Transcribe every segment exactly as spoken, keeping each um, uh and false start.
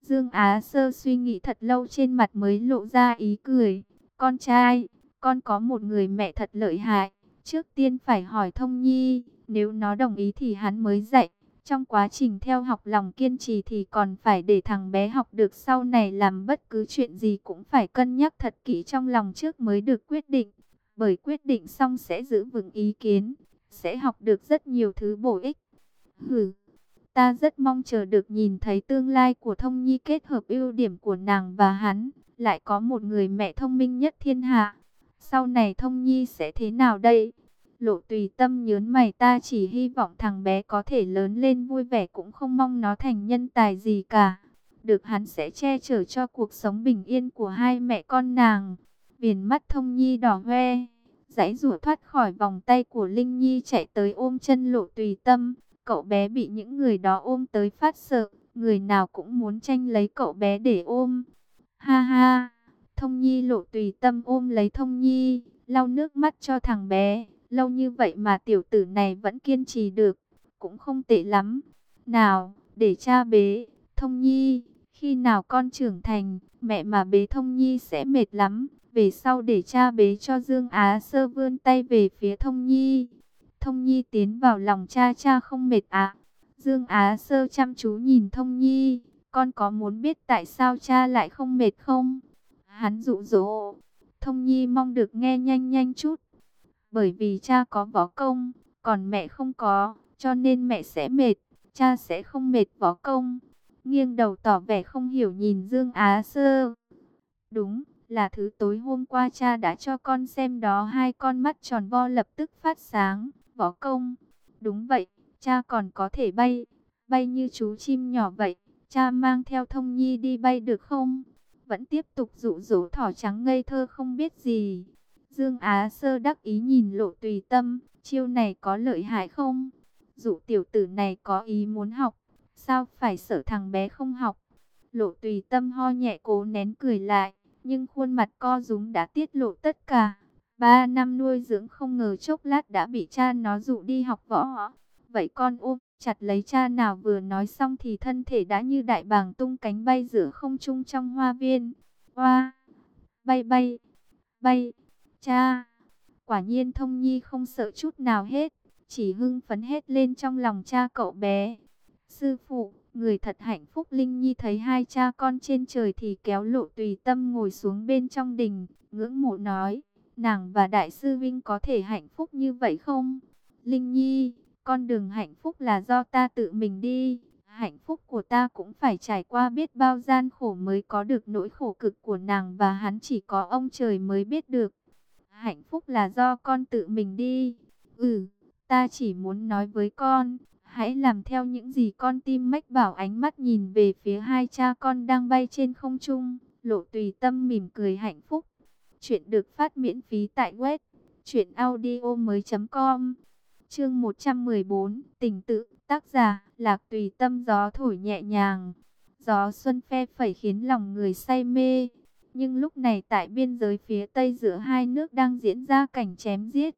Dương Á Sơ suy nghĩ thật lâu trên mặt mới lộ ra ý cười. Con trai, con có một người mẹ thật lợi hại. Trước tiên phải hỏi Thông Nhi, nếu nó đồng ý thì hắn mới dạy. Trong quá trình theo học lòng kiên trì thì còn phải để thằng bé học được, sau này làm bất cứ chuyện gì cũng phải cân nhắc thật kỹ trong lòng trước mới được quyết định. Bởi quyết định xong sẽ giữ vững ý kiến, sẽ học được rất nhiều thứ bổ ích. Hừ, ta rất mong chờ được nhìn thấy tương lai của Thông Nhi kết hợp ưu điểm của nàng và hắn, lại có một người mẹ thông minh nhất thiên hạ. Sau này Thông Nhi sẽ thế nào đây? Lộ Tùy Tâm nhớn mày, ta chỉ hy vọng thằng bé có thể lớn lên vui vẻ, cũng không mong nó thành nhân tài gì cả. Được hắn sẽ che chở cho cuộc sống bình yên của hai mẹ con nàng. Viền mắt Thông Nhi đỏ hoe, giãy giụa thoát khỏi vòng tay của Linh Nhi, chạy tới ôm chân Lộ Tùy Tâm. Cậu bé bị những người đó ôm tới phát sợ, người nào cũng muốn tranh lấy cậu bé để ôm. Ha ha, Thông Nhi. Lộ Tùy Tâm ôm lấy Thông Nhi, lau nước mắt cho thằng bé. Lâu như vậy mà tiểu tử này vẫn kiên trì được, cũng không tệ lắm. Nào, để cha bế Thông Nhi, khi nào con trưởng thành, mẹ mà bế Thông Nhi sẽ mệt lắm. Về sau để cha bế cho. Dương Á Sơ vươn tay về phía Thông Nhi. Thông Nhi tiến vào lòng cha, cha không mệt ạ? Dương Á Sơ chăm chú nhìn Thông Nhi, con có muốn biết tại sao cha lại không mệt không? Hắn dụ dỗ. Thông Nhi mong được nghe nhanh nhanh chút. Bởi vì cha có võ công, còn mẹ không có, cho nên mẹ sẽ mệt, cha sẽ không mệt võ công. Nghiêng đầu tỏ vẻ không hiểu nhìn Dương Á Sơ. Đúng, là thứ tối hôm qua cha đã cho con xem đó. Hai con mắt tròn vo lập tức phát sáng. Võ công? Đúng vậy, cha còn có thể bay, bay như chú chim nhỏ vậy. Cha mang theo Thông Nhi đi bay được không? Vẫn tiếp tục dụ dỗ thỏ trắng ngây thơ không biết gì. Dương Á Sơ đắc ý nhìn Lộ Tùy Tâm, chiêu này có lợi hại không? Dụ tiểu tử này có ý muốn học, sao phải sợ thằng bé không học? Lộ Tùy Tâm ho nhẹ cố nén cười lại, nhưng khuôn mặt co rúm đã tiết lộ tất cả. Ba năm nuôi dưỡng không ngờ chốc lát đã bị cha nó dụ đi học võ. Vậy con ôm chặt lấy cha nào. Vừa nói xong thì thân thể đã như đại bàng tung cánh bay giữa không trung trong hoa viên. Hoa, bay bay, bay, cha. Quả nhiên Thông Nhi không sợ chút nào hết, chỉ hưng phấn hết lên trong lòng cha cậu bé. Sư phụ, người thật hạnh phúc. Linh Nhi thấy hai cha con trên trời thì kéo Lộ Tùy Tâm ngồi xuống bên trong đình, ngưỡng mộ nói. Nàng và Đại sư Vinh có thể hạnh phúc như vậy không? Linh Nhi, con đường hạnh phúc là do ta tự mình đi. Hạnh phúc của ta cũng phải trải qua biết bao gian khổ mới có được. Nỗi khổ cực của nàng và hắn chỉ có ông trời mới biết được. Hạnh phúc là do con tự mình đi. Ừ, ta chỉ muốn nói với con, hãy làm theo những gì con tim mách bảo. Ánh mắt nhìn về phía hai cha con đang bay trên không trung. Lộ Tùy Tâm mỉm cười hạnh phúc. Chuyện được phát miễn phí tại web truyện audio mới chấm com. Chương một trăm mười bốn, Tình tự. Tác giả Lạc Tùy Tâm. Gió thổi nhẹ nhàng, gió xuân phe phẩy khiến lòng người say mê. Nhưng lúc này tại biên giới phía tây giữa hai nước đang diễn ra cảnh chém giết.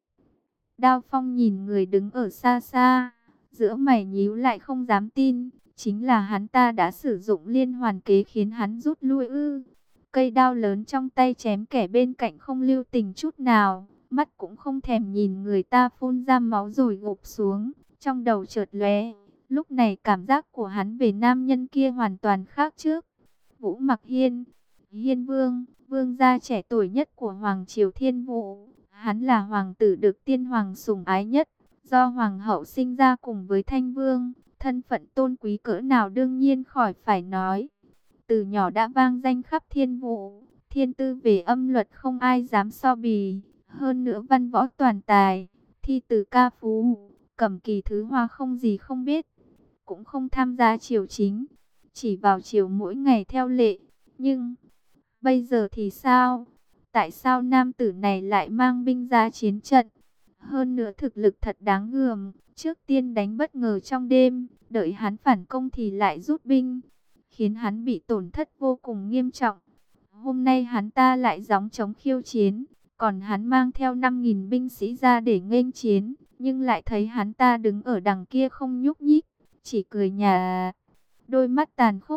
Đao Phong nhìn người đứng ở xa xa, giữa mày nhíu lại không dám tin. Chính là hắn, ta đã sử dụng liên hoàn kế khiến hắn rút lui ư? Cây đao lớn trong tay chém kẻ bên cạnh không lưu tình chút nào, mắt cũng không thèm nhìn người ta, phun ra máu rồi gục xuống. Trong đầu chợt lóe, lúc này cảm giác của hắn về nam nhân kia hoàn toàn khác trước. Vũ Mặc Hiên, Hiên Vương, vương gia trẻ tuổi nhất của Hoàng Triều Thiên Vũ. Hắn là hoàng tử được tiên hoàng sủng ái nhất, do hoàng hậu sinh ra cùng với Thanh Vương, thân phận tôn quý cỡ nào đương nhiên khỏi phải nói. Từ nhỏ đã vang danh khắp Thiên Vũ, thiên tư về âm luật không ai dám so bì, hơn nữa văn võ toàn tài, thi từ ca phú, cầm kỳ thứ hoa không gì không biết. Cũng không tham gia triều chính, chỉ vào triều mỗi ngày theo lệ. Nhưng bây giờ thì sao? Tại sao nam tử này lại mang binh ra chiến trận? Hơn nữa thực lực thật đáng gờm, trước tiên đánh bất ngờ trong đêm, đợi hắn phản công thì lại rút binh, khiến hắn bị tổn thất vô cùng nghiêm trọng. Hôm nay hắn ta lại gióng trống khiêu chiến, còn hắn mang theo năm nghìn binh sĩ ra để nghênh chiến, nhưng lại thấy hắn ta đứng ở đằng kia không nhúc nhích, chỉ cười nhả. Đôi mắt tàn khốc,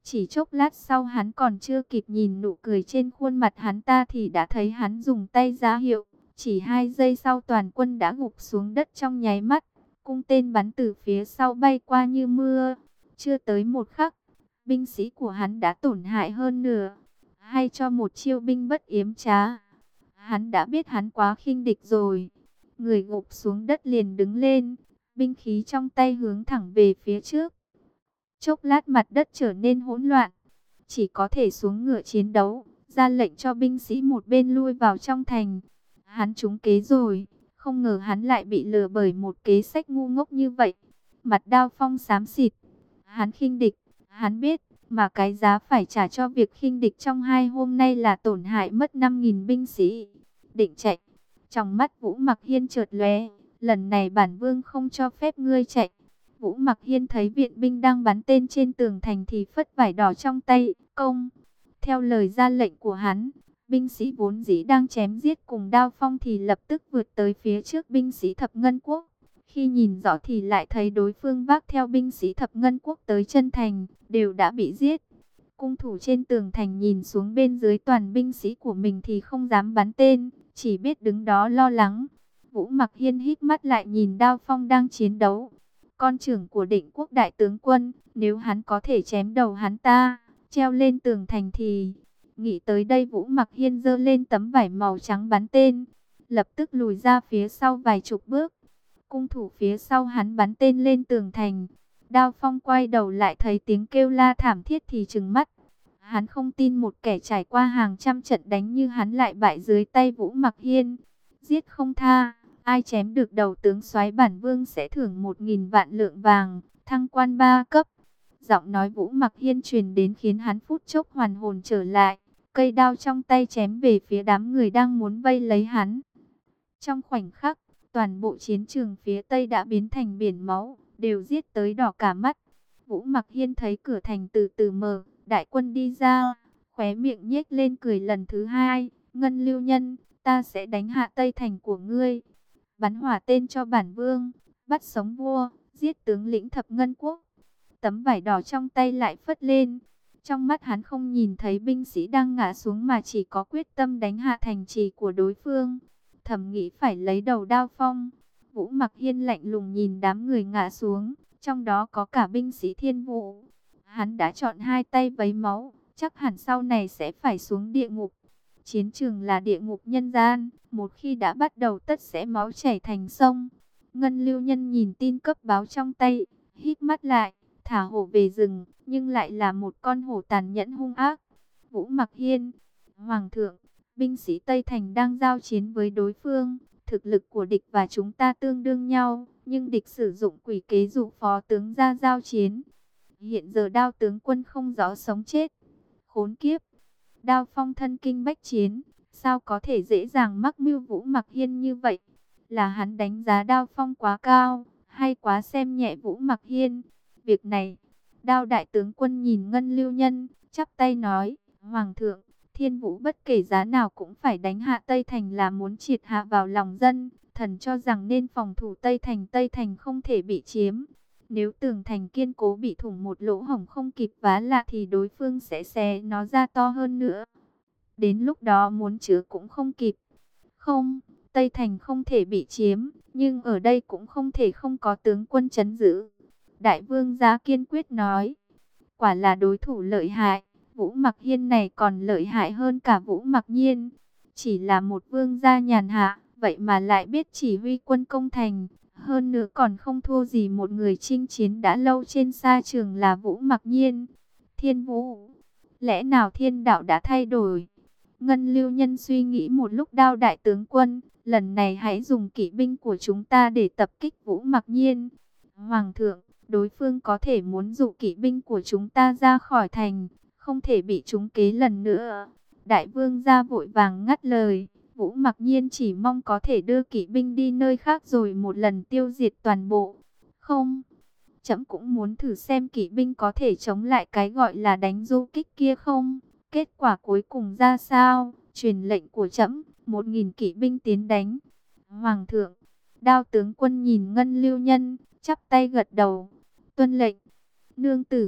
Chỉ chốc lát sau hắn còn chưa kịp nhìn nụ cười trên khuôn mặt hắn ta thì đã thấy hắn dùng tay ra hiệu. Chỉ hai giây sau toàn quân đã gục xuống đất trong nháy mắt. Cung tên bắn từ phía sau bay qua như mưa. Chưa tới một khắc, binh sĩ của hắn đã tổn hại hơn nửa. Hay cho một chiêu binh bất yếm trá. Hắn đã biết hắn quá khinh địch rồi. Người gục xuống đất liền đứng lên. Binh khí trong tay hướng thẳng về phía trước. Chốc lát mặt đất trở nên hỗn loạn. Chỉ có thể xuống ngựa chiến đấu. Ra lệnh cho binh sĩ một bên lui vào trong thành. Hắn trúng kế rồi. Không ngờ hắn lại bị lừa bởi một kế sách ngu ngốc như vậy. Mặt Đao Phong xám xịt. Hắn khinh địch. Hắn biết. Mà cái giá phải trả cho việc khinh địch trong hai hôm nay là tổn hại mất năm nghìn binh sĩ. Định chạy. Trong mắt Vũ Mặc Hiên chợt lóe. Lần này bản vương không cho phép ngươi chạy. Vũ Mặc Hiên thấy viện binh đang bắn tên trên tường thành thì phất vải đỏ trong tay, công. Theo lời ra lệnh của hắn, binh sĩ vốn dĩ đang chém giết cùng Đao Phong thì lập tức vượt tới phía trước binh sĩ Thập Ngân Quốc. Khi nhìn rõ thì lại thấy đối phương vác theo binh sĩ Thập Ngân Quốc tới chân thành, đều đã bị giết. Cung thủ trên tường thành nhìn xuống bên dưới toàn binh sĩ của mình thì không dám bắn tên, chỉ biết đứng đó lo lắng. Vũ Mặc Hiên hít mắt lại nhìn Đao Phong đang chiến đấu. Con trưởng của Định Quốc đại tướng quân, nếu hắn có thể chém đầu hắn ta, treo lên tường thành thì... Nghĩ tới đây Vũ Mặc Hiên giơ lên tấm vải màu trắng bắn tên, lập tức lùi ra phía sau vài chục bước. Cung thủ phía sau hắn bắn tên lên tường thành. Đao Phong quay đầu lại thấy tiếng kêu la thảm thiết thì trừng mắt. Hắn không tin một kẻ trải qua hàng trăm trận đánh như hắn lại bại dưới tay Vũ Mặc Hiên. Giết không tha, ai chém được đầu tướng soái bản vương sẽ thưởng một nghìn vạn lượng vàng, thăng quan ba cấp. Giọng nói Vũ Mặc Hiên truyền đến khiến hắn phút chốc hoàn hồn trở lại. Cây đao trong tay chém về phía đám người đang muốn vây lấy hắn. Trong khoảnh khắc, toàn bộ chiến trường phía tây đã biến thành biển máu, đều giết tới đỏ cả mắt. Vũ Mặc Hiên thấy cửa thành từ từ mở, đại quân đi ra, khóe miệng nhếch lên cười lần thứ hai. Ngân Lưu Nhân, ta sẽ đánh hạ tây thành của ngươi. Bắn hỏa tên cho bản vương, bắt sống vua, giết tướng lĩnh Thập Ngân Quốc. Tấm vải đỏ trong tay lại phất lên. Trong mắt hắn không nhìn thấy binh sĩ đang ngã xuống mà chỉ có quyết tâm đánh hạ thành trì của đối phương. Thầm nghĩ phải lấy đầu Đao Phong. Vũ Mặc Hiên lạnh lùng nhìn đám người ngã xuống, trong đó có cả binh sĩ Thiên Vũ. Hắn đã chọn hai tay vấy máu, chắc hẳn sau này sẽ phải xuống địa ngục. Chiến trường là địa ngục nhân gian, một khi đã bắt đầu tất sẽ máu chảy thành sông. Ngân Lưu Nhân nhìn tin cấp báo trong tay, hít mắt lại, thả hổ về rừng, nhưng lại là một con hổ tàn nhẫn hung ác. Vũ Mặc Hiên, Hoàng thượng, binh sĩ Tây Thành đang giao chiến với đối phương. Thực lực của địch và chúng ta tương đương nhau, nhưng địch sử dụng quỷ kế dụ phó tướng ra giao chiến. Hiện giờ Đao tướng quân không rõ sống chết. Khốn kiếp! Đao Phong thân kinh bách chiến, sao có thể dễ dàng mắc mưu Vũ Mặc Hiên như vậy? Là hắn đánh giá Đao Phong quá cao, hay quá xem nhẹ Vũ Mặc Hiên? Việc này, Đao đại tướng quân nhìn Ngân Lưu Nhân, chắp tay nói, Hoàng thượng, Thiên Vũ bất kể giá nào cũng phải đánh hạ Tây Thành là muốn triệt hạ vào lòng dân. Thần cho rằng nên phòng thủ Tây Thành, Tây Thành không thể bị chiếm. Nếu tường thành kiên cố bị thủng một lỗ hổng không kịp vá lại thì đối phương sẽ xé nó ra to hơn nữa. Đến lúc đó muốn chứa cũng không kịp. Không, Tây Thành không thể bị chiếm, nhưng ở đây cũng không thể không có tướng quân trấn giữ. Đại vương gia kiên quyết nói, quả là đối thủ lợi hại. Vũ Mặc Hiên này còn lợi hại hơn cả Vũ Mặc Nhiên. Chỉ là một vương gia nhàn hạ, vậy mà lại biết chỉ huy quân công thành. Hơn nữa còn không thua gì một người chinh chiến đã lâu trên sa trường là Vũ Mặc Nhiên. Thiên Vũ, lẽ nào thiên đạo đã thay đổi? Ngân Lưu Nhân suy nghĩ một lúc. Đao đại tướng quân, lần này hãy dùng kỵ binh của chúng ta để tập kích Vũ Mặc Nhiên. Hoàng thượng, đối phương có thể muốn dụ kỵ binh của chúng ta ra khỏi thành, không thể bị trúng kế lần nữa. Đại vương gia vội vàng ngắt lời. Vũ Mặc Nhiên chỉ mong có thể đưa kỵ binh đi nơi khác rồi một lần tiêu diệt toàn bộ. Không, trẫm cũng muốn thử xem kỵ binh có thể chống lại cái gọi là đánh du kích kia không. Kết quả cuối cùng ra sao? Truyền lệnh của trẫm, một nghìn kỵ binh tiến đánh. Hoàng thượng, Đao tướng quân nhìn Ngân Lưu Nhân, chắp tay gật đầu. Tuân lệnh. Nương tử,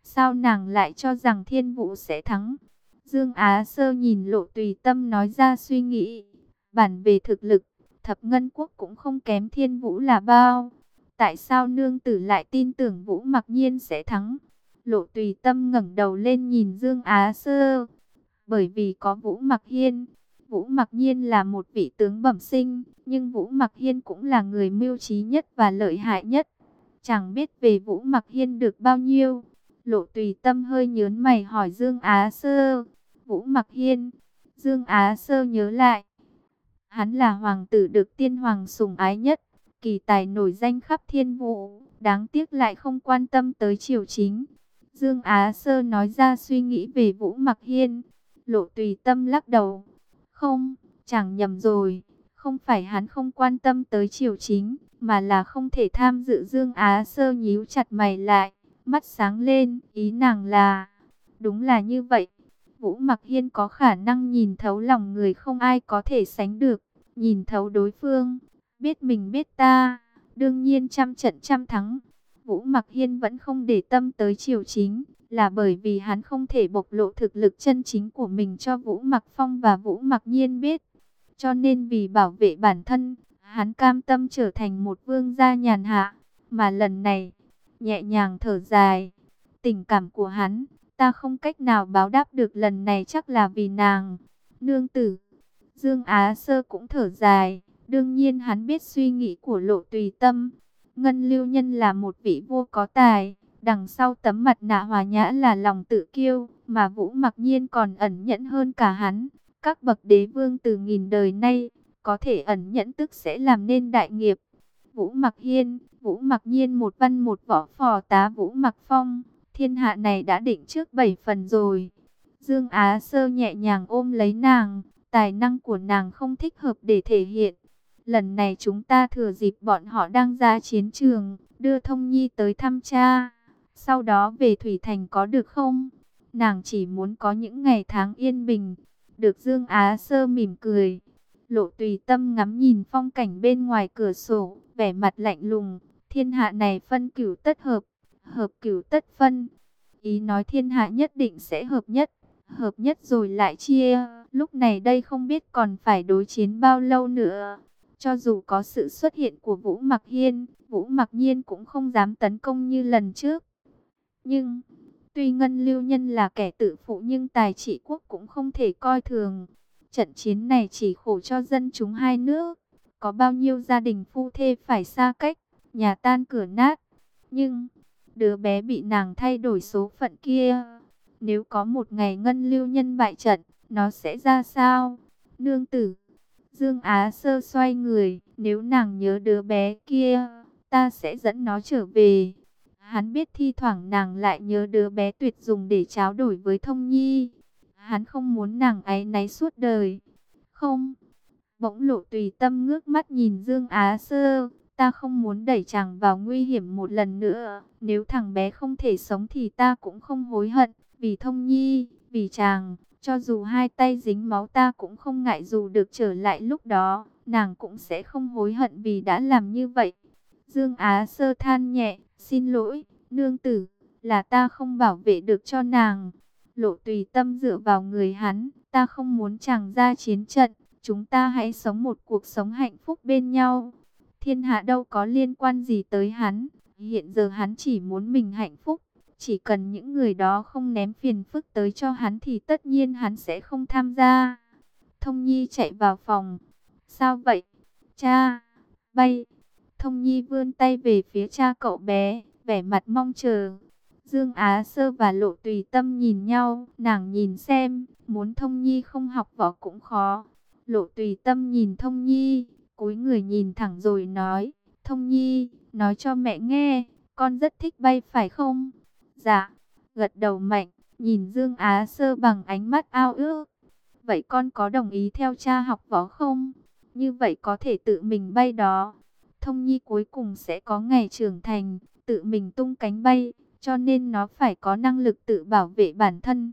Sao nàng lại cho rằng Thiên Vũ sẽ thắng? Dương Á Sơ nhìn Lộ Tùy Tâm nói ra suy nghĩ. Bản về thực lực, Thập Ngân Quốc cũng không kém Thiên Vũ là bao. Tại sao nương tử lại tin tưởng Vũ Mặc Nhiên sẽ thắng? Lộ Tùy Tâm ngẩng đầu lên nhìn Dương Á Sơ. Bởi vì có Vũ Mặc Hiên. Vũ Mặc Nhiên là một vị tướng bẩm sinh, nhưng Vũ Mặc Hiên cũng là người mưu trí nhất và lợi hại nhất. Chẳng biết về Vũ Mặc Hiên được bao nhiêu. Lộ Tùy Tâm hơi nhớn mày hỏi Dương Á Sơ. Vũ Mặc Hiên. Dương Á Sơ nhớ lại. Hắn là hoàng tử được tiên hoàng sủng ái nhất, kỳ tài nổi danh khắp thiên vũ, đáng tiếc lại không quan tâm tới triều chính. Dương Á Sơ nói ra suy nghĩ về Vũ Mặc Hiên. Lộ Tùy Tâm lắc đầu. Không, chẳng nhầm rồi, không phải hắn không quan tâm tới triều chính, mà là không thể tham dự. Dương Á Sơ nhíu chặt mày lại, mắt sáng lên, ý nàng là, đúng là như vậy. Vũ Mặc Hiên có khả năng nhìn thấu lòng người không ai có thể sánh được, nhìn thấu đối phương, biết mình biết ta, đương nhiên trăm trận trăm thắng. Vũ Mặc Hiên vẫn không để tâm tới triều chính, là bởi vì hắn không thể bộc lộ thực lực chân chính của mình cho Vũ Mặc Phong và Vũ Mặc Nhiên biết. Cho nên vì bảo vệ bản thân, hắn cam tâm trở thành một vương gia nhàn hạ. Mà lần này, nhẹ nhàng thở dài, tình cảm của hắn, ta không cách nào báo đáp được, lần này chắc là vì nàng. Nương tử. Dương Á Sơ cũng thở dài, đương nhiên hắn biết suy nghĩ của Lộ Tùy Tâm. Ngân Lưu Nhân là một vị vua có tài, đằng sau tấm mặt nạ hòa nhã là lòng tự kiêu, mà Vũ Mặc Nhiên còn ẩn nhẫn hơn cả hắn. Các bậc đế vương từ nghìn đời nay, có thể ẩn nhẫn tức sẽ làm nên đại nghiệp. Vũ Mặc Hiên, Vũ Mặc Nhiên một văn một võ, phò tá Vũ Mặc Phong, thiên hạ này đã định trước bảy phần rồi. Dương Á Sơ nhẹ nhàng ôm lấy nàng, tài năng của nàng không thích hợp để thể hiện. Lần này chúng ta thừa dịp bọn họ đang ra chiến trường, đưa Thông Nhi tới thăm cha, sau đó về Thủy Thành có được không? Nàng chỉ muốn có những ngày tháng yên bình. Được. Dương Á Sơ mỉm cười. Lộ Tùy Tâm ngắm nhìn phong cảnh bên ngoài cửa sổ, vẻ mặt lạnh lùng. Thiên hạ này phân cửu tất hợp, hợp cửu tất phân. Ý nói thiên hạ nhất định sẽ hợp nhất, hợp nhất rồi lại chia. Lúc này đây không biết còn phải đối chiến bao lâu nữa. Cho dù có sự xuất hiện của Vũ Mặc Hiên, Vũ Mặc Nhiên cũng không dám tấn công như lần trước. Nhưng, tuy Ngân Lưu Nhân là kẻ tự phụ nhưng tài trị quốc cũng không thể coi thường. Trận chiến này chỉ khổ cho dân chúng hai nước. Có bao nhiêu gia đình phu thê phải xa cách, nhà tan cửa nát. Nhưng, đứa bé bị nàng thay đổi số phận kia, nếu có một ngày Ngân Lưu Nhân bại trận, nó sẽ ra sao? Nương tử. Dương Á Sơ xoay người, nếu nàng nhớ đứa bé kia, ta sẽ dẫn nó trở về. Hắn biết thi thoảng nàng lại nhớ đứa bé tuyệt dùng để tráo đổi với Thông Nhi. Hắn không muốn nàng áy náy suốt đời. Không. Bỗng Lộ Tùy Tâm ngước mắt nhìn Dương Á Sơ. Ta không muốn đẩy chàng vào nguy hiểm một lần nữa. Nếu thằng bé không thể sống thì ta cũng không hối hận. Vì Thông Nhi, vì chàng, cho dù hai tay dính máu ta cũng không ngại, dù được trở lại lúc đó, nàng cũng sẽ không hối hận vì đã làm như vậy. Dương Á Sơ than nhẹ, xin lỗi, nương tử, là ta không bảo vệ được cho nàng. Lộ Tùy Tâm dựa vào người hắn, ta không muốn chàng ra chiến trận, chúng ta hãy sống một cuộc sống hạnh phúc bên nhau. Thiên hạ đâu có liên quan gì tới hắn, hiện giờ hắn chỉ muốn mình hạnh phúc. Chỉ cần những người đó không ném phiền phức tới cho hắn thì tất nhiên hắn sẽ không tham gia. Thông Nhi chạy vào phòng. Sao vậy? Cha, bay. Thông Nhi vươn tay về phía cha cậu bé, vẻ mặt mong chờ. Dương Á Sơ và Lộ Tùy Tâm nhìn nhau, nàng nhìn xem, muốn Thông Nhi không học võ cũng khó. Lộ Tùy Tâm nhìn Thông Nhi, cúi người nhìn thẳng rồi nói, Thông Nhi, nói cho mẹ nghe, con rất thích bay phải không? Dạ, gật đầu mạnh, nhìn Dương Á Sơ bằng ánh mắt ao ước. Vậy con có đồng ý theo cha học võ không? Như vậy có thể tự mình bay đó. Thông Nhi cuối cùng sẽ có ngày trưởng thành, tự mình tung cánh bay, cho nên nó phải có năng lực tự bảo vệ bản thân.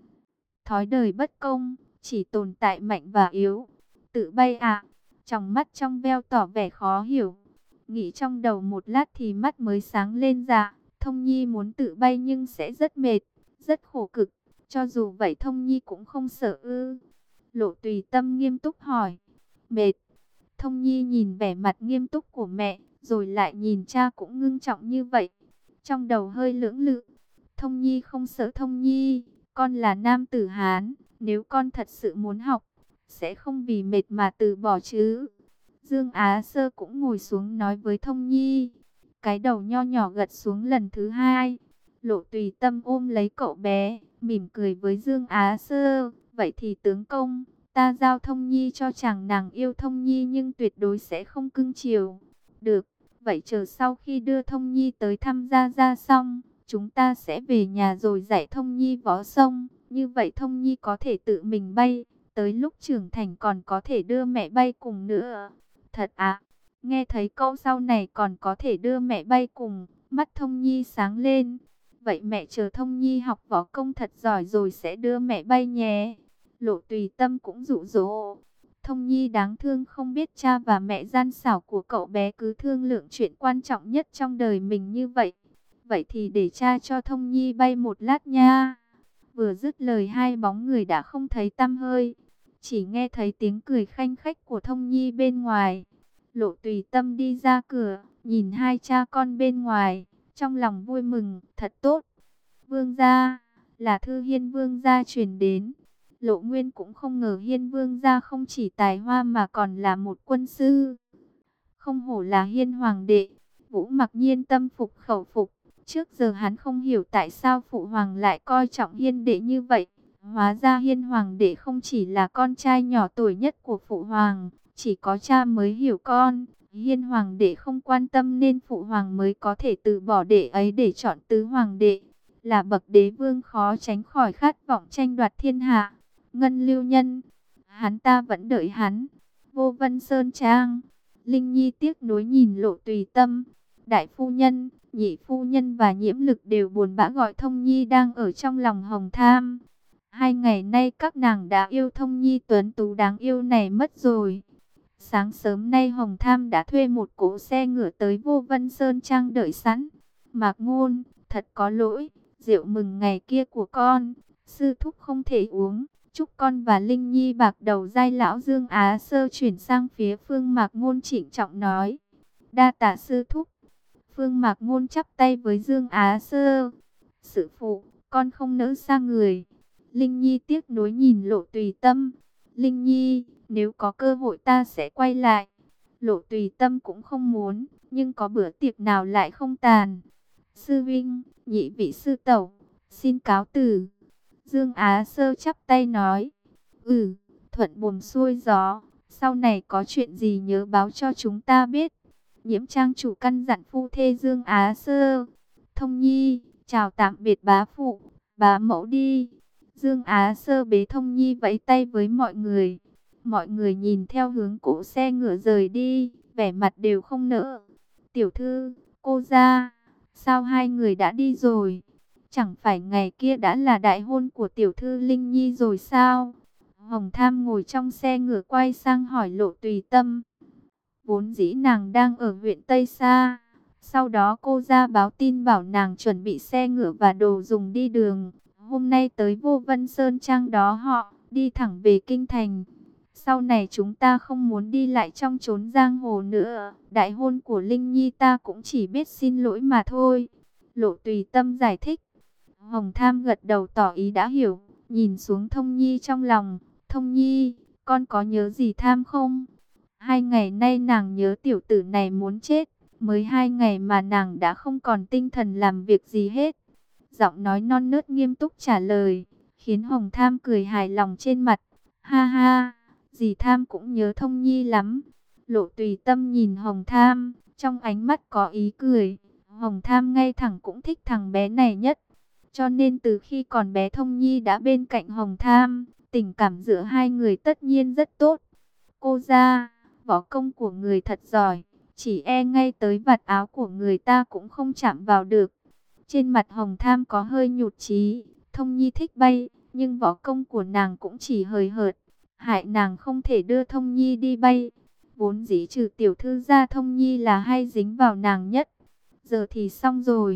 Thói đời bất công, chỉ tồn tại mạnh và yếu. Tự bay ạ. Trong mắt trong veo tỏ vẻ khó hiểu. Nghĩ trong đầu một lát thì mắt mới sáng lên. Dạ, Thông Nhi muốn tự bay nhưng sẽ rất mệt, rất khổ cực. Cho dù vậy Thông Nhi cũng không sợ ư? Lộ Tùy Tâm nghiêm túc hỏi. Mệt. Thông Nhi nhìn vẻ mặt nghiêm túc của mẹ, rồi lại nhìn cha cũng ngưng trọng như vậy. Trong đầu hơi lưỡng lự. Thông Nhi không sợ. Thông Nhi, con là nam tử Hán, nếu con thật sự muốn học, sẽ không vì mệt mà từ bỏ chứ. Dương Á Sơ cũng ngồi xuống nói với Thông Nhi. Cái đầu nho nhỏ gật xuống lần thứ hai. Lộ Tùy Tâm ôm lấy cậu bé, mỉm cười với Dương Á Sơ. Vậy thì tướng công, ta giao Thông Nhi cho chàng. Nàng yêu Thông Nhi nhưng tuyệt đối sẽ không cưng chiều. Được, vậy chờ sau khi đưa Thông Nhi tới thăm Gia Gia xong, chúng ta sẽ về nhà rồi dạy Thông Nhi võ sông. Như vậy Thông Nhi có thể tự mình bay, tới lúc trưởng thành còn có thể đưa mẹ bay cùng nữa. Thật ạ? Nghe thấy câu sau này còn có thể đưa mẹ bay cùng, mắt Thông Nhi sáng lên. Vậy mẹ chờ Thông Nhi học võ công thật giỏi rồi sẽ đưa mẹ bay nhé. Lộ Tùy Tâm cũng dụ dỗ. Thông Nhi đáng thương không biết cha và mẹ gian xảo của cậu bé cứ thương lượng chuyện quan trọng nhất trong đời mình như vậy. Vậy thì để cha cho Thông Nhi bay một lát nha. Vừa dứt lời hai bóng người đã không thấy tăm hơi. Chỉ nghe thấy tiếng cười khanh khách của Thông Nhi bên ngoài. Lộ Tùy Tâm đi ra cửa, nhìn hai cha con bên ngoài, trong lòng vui mừng, thật tốt. Vương gia, là thư Hiên Vương gia truyền đến. Lộ Nguyên cũng không ngờ Hiên Vương gia không chỉ tài hoa mà còn là một quân sư. Không hổ là Hiên Hoàng đệ. Vũ Mặc Nhiên tâm phục khẩu phục. Trước giờ hắn không hiểu tại sao Phụ Hoàng lại coi trọng Hiên đệ như vậy. Hóa ra Hiên Hoàng đệ không chỉ là con trai nhỏ tuổi nhất của Phụ Hoàng, chỉ có cha mới hiểu con. Hiên Hoàng đệ không quan tâm nên Phụ Hoàng mới có thể từ bỏ đệ ấy để chọn tứ Hoàng đệ. Là bậc đế vương khó tránh khỏi khát vọng tranh đoạt thiên hạ. Ngân Lưu Nhân, hắn ta vẫn đợi hắn. Vô Vân Sơn Trang, Linh Nhi tiếc nuối nhìn Lộ Tùy Tâm. Đại phu nhân, nhị phu nhân và Nhiễm Lực đều buồn bã gọi Thông Nhi đang ở trong lòng Hồng Tham. Hai ngày nay các nàng đã yêu Thông Nhi tuấn tú đáng yêu này mất rồi. Sáng sớm nay Hồng Tham đã thuê một cỗ xe ngựa tới Vô Vân Sơn Trang đợi sẵn. Mạc Ngôn, thật có lỗi, rượu mừng ngày kia của con, sư thúc không thể uống. Chúc con và Linh Nhi bạc đầu giai lão. Dương Á Sơ chuyển sang phía Phương Mạc Ngôn trịnh trọng nói. Đa tạ sư thúc. Phương Mạc Ngôn chắp tay với Dương Á Sơ. Sư phụ, con không nỡ xa người. Linh Nhi tiếc nuối nhìn Lộ Tùy Tâm. Linh Nhi, nếu có cơ hội ta sẽ quay lại. Lộ Tùy Tâm cũng không muốn, nhưng có bữa tiệc nào lại không tàn. Sư Vinh, nhị vị sư tẩu, xin cáo từ. Dương Á Sơ chắp tay nói. Ừ, thuận buồm xuôi gió. Sau này có chuyện gì nhớ báo cho chúng ta biết. Nhiễm Trang chủ căn dặn phu thê Dương Á Sơ. Thông Nhi, chào tạm biệt bá phụ, bá mẫu đi. Dương Á Sơ bế Thông Nhi vẫy tay với mọi người. Mọi người nhìn theo hướng cỗ xe ngựa rời đi, vẻ mặt đều không nỡ. Tiểu thư, cô ra, sao hai người đã đi rồi? Chẳng phải ngày kia đã là đại hôn của tiểu thư Linh Nhi rồi sao? Hồng Tham ngồi trong xe ngựa quay sang hỏi Lộ Tùy Tâm. Vốn dĩ nàng đang ở huyện Tây Sa. Sau đó cô ra báo tin bảo nàng chuẩn bị xe ngựa và đồ dùng đi đường. Hôm nay tới Vô Vân Sơn Trang đó họ đi thẳng về Kinh Thành. Sau này chúng ta không muốn đi lại trong chốn giang hồ nữa. Đại hôn của Linh Nhi ta cũng chỉ biết xin lỗi mà thôi. Lộ Tùy Tâm giải thích. Hồng Tham gật đầu tỏ ý đã hiểu. Nhìn xuống Thông Nhi trong lòng. Thông Nhi, con có nhớ gì Tham không? Hai ngày nay nàng nhớ tiểu tử này muốn chết. Mới hai ngày mà nàng đã không còn tinh thần làm việc gì hết. Giọng nói non nớt nghiêm túc trả lời, khiến Hồng Tham cười hài lòng trên mặt. Ha ha, dì Tham cũng nhớ Thông Nhi lắm. Lộ Tùy Tâm nhìn Hồng Tham, trong ánh mắt có ý cười. Hồng Tham ngay thẳng cũng thích thằng bé này nhất. Cho nên từ khi còn bé Thông Nhi đã bên cạnh Hồng Tham, tình cảm giữa hai người tất nhiên rất tốt. Cô ra, võ công của người thật giỏi, chỉ e ngay tới vạt áo của người ta cũng không chạm vào được. Trên mặt Hồng Tham có hơi nhụt chí. Thông Nhi thích bay, nhưng võ công của nàng cũng chỉ hời hợt, hại nàng không thể đưa Thông Nhi đi bay. Vốn dĩ trừ tiểu thư ra Thông Nhi là hay dính vào nàng nhất. Giờ thì xong rồi,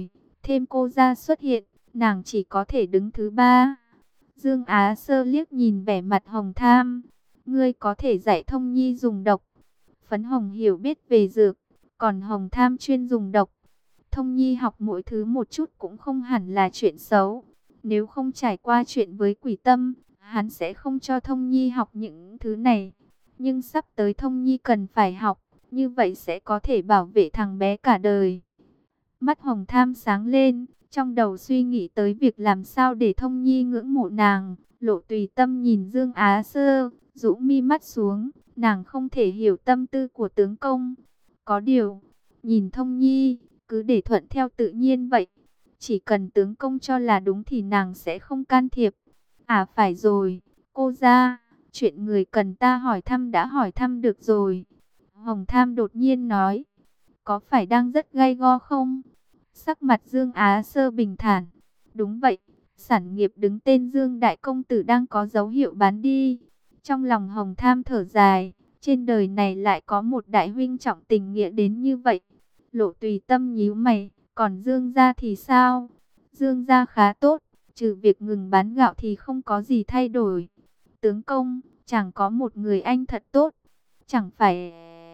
thêm cô ra xuất hiện, nàng chỉ có thể đứng thứ ba. Dương Á Sơ liếc nhìn vẻ mặt Hồng Tham. Ngươi có thể dạy Thông Nhi dùng độc. Phấn Hồng hiểu biết về dược, còn Hồng Tham chuyên dùng độc. Thông Nhi học mỗi thứ một chút cũng không hẳn là chuyện xấu. Nếu không trải qua chuyện với Quỷ Tâm, hắn sẽ không cho Thông Nhi học những thứ này. Nhưng sắp tới Thông Nhi cần phải học, như vậy sẽ có thể bảo vệ thằng bé cả đời. Mắt Hồng Tham sáng lên, trong đầu suy nghĩ tới việc làm sao để Thông Nhi ngưỡng mộ nàng. Lộ Tùy Tâm nhìn Dương Á Sơ, rũ mi mắt xuống, nàng không thể hiểu tâm tư của tướng công. Có điều, nhìn Thông Nhi, cứ để thuận theo tự nhiên vậy. Chỉ cần tướng công cho là đúng thì nàng sẽ không can thiệp. À phải rồi, cô ra, chuyện người cần ta hỏi thăm đã hỏi thăm được rồi. Hồng Tham đột nhiên nói, có phải đang rất gay go không? Sắc mặt Dương Á Sơ bình thản. Đúng vậy, sản nghiệp đứng tên Dương Đại Công Tử đang có dấu hiệu bán đi. Trong lòng Hồng Tham thở dài, trên đời này lại có một đại huynh trọng tình nghĩa đến như vậy. Lộ Tùy Tâm nhíu mày, còn Dương gia thì sao? Dương gia khá tốt, trừ việc ngừng bán gạo thì không có gì thay đổi. Tướng công, chẳng có một người anh thật tốt, chẳng phải